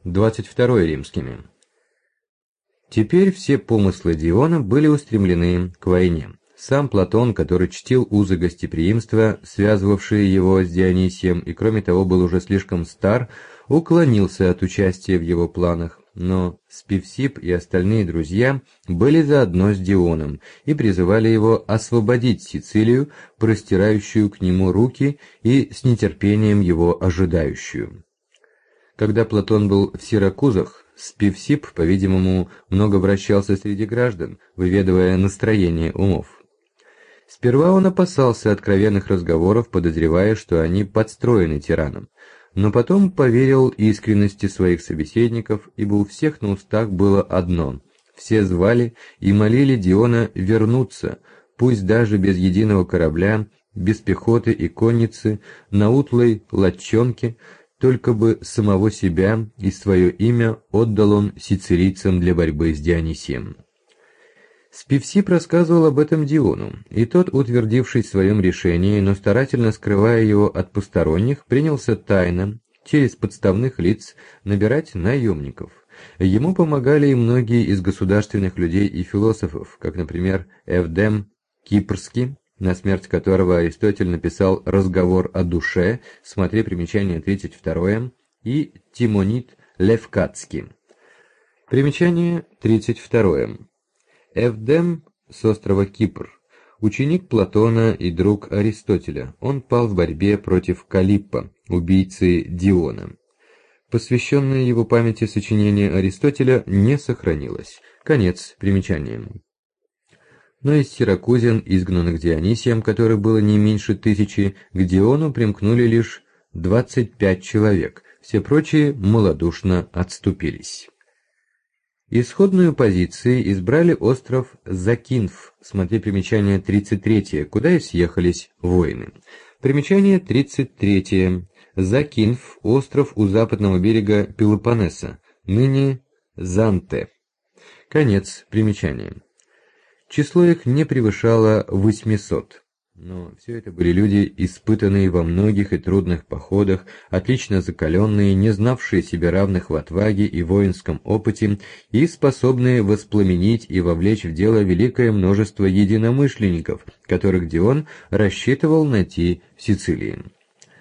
22 римскими. Теперь все помыслы Диона были устремлены к войне. Сам Платон, который чтил узы гостеприимства, связывавшие его с Дионисием, и кроме того был уже слишком стар, уклонился от участия в его планах, но Спевсип и остальные друзья были заодно с Дионом и призывали его освободить Сицилию, простирающую к нему руки и с нетерпением его ожидающую. Когда Платон был в Сиракузах, Спевсип, по-видимому, много вращался среди граждан, выведывая настроение умов. Сперва он опасался откровенных разговоров, подозревая, что они подстроены тираном, но потом поверил искренности своих собеседников, ибо у всех на устах было одно — все звали и молили Диона вернуться, пусть даже без единого корабля, без пехоты и конницы, на утлой латчонке, только бы самого себя и свое имя отдал он сицилийцам для борьбы с Дионисием. Спевсип рассказывал об этом Диону, и тот, утвердившись в своем решении, но старательно скрывая его от посторонних, принялся тайно, через подставных лиц, набирать наемников. Ему помогали и многие из государственных людей и философов, как, например, Эвдем Кипрский, на смерть которого Аристотель написал «Разговор о душе», смотри примечание 32, и Тимонид Левкатский. Примечание 32. Эвдем с острова Кипр, ученик Платона и друг Аристотеля. Он пал в борьбе против Калиппа, убийцы Диона. Посвященное его памяти сочинение Аристотеля не сохранилось. Конец примечания. Но из сиракузян, изгнанных Дионисием, которых было не меньше 1000, к Диону примкнули лишь 25 человек, все прочие малодушно отступились. Исходную позицию избрали остров Закинф, смотри примечание 33, куда и съехались воины. Примечание 33. Закинф – остров у западного берега Пелопоннеса, ныне Занте. Конец примечания. Число их не превышало 800. Но все это были люди, испытанные во многих и трудных походах, отлично закаленные, не знавшие себе равных в отваге и воинском опыте, и способные воспламенить и вовлечь в дело великое множество единомышленников, которых Дион рассчитывал найти в Сицилии.